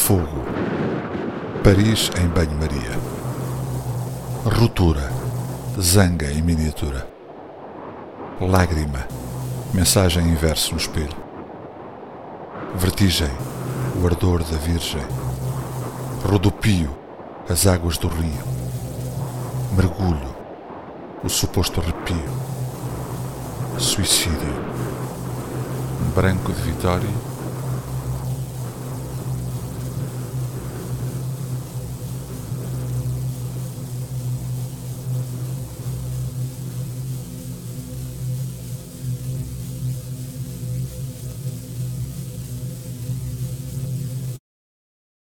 Fogo. Paris em banho-maria. Ruptura. Zanga em miniatura. Lágrima. Mensagem em verso no espelho. Vertigem. O ardor da Virgem. Rodopio. As águas do rio. Mergulho. O suposto arrepio. Suicídio. Um branco de vitória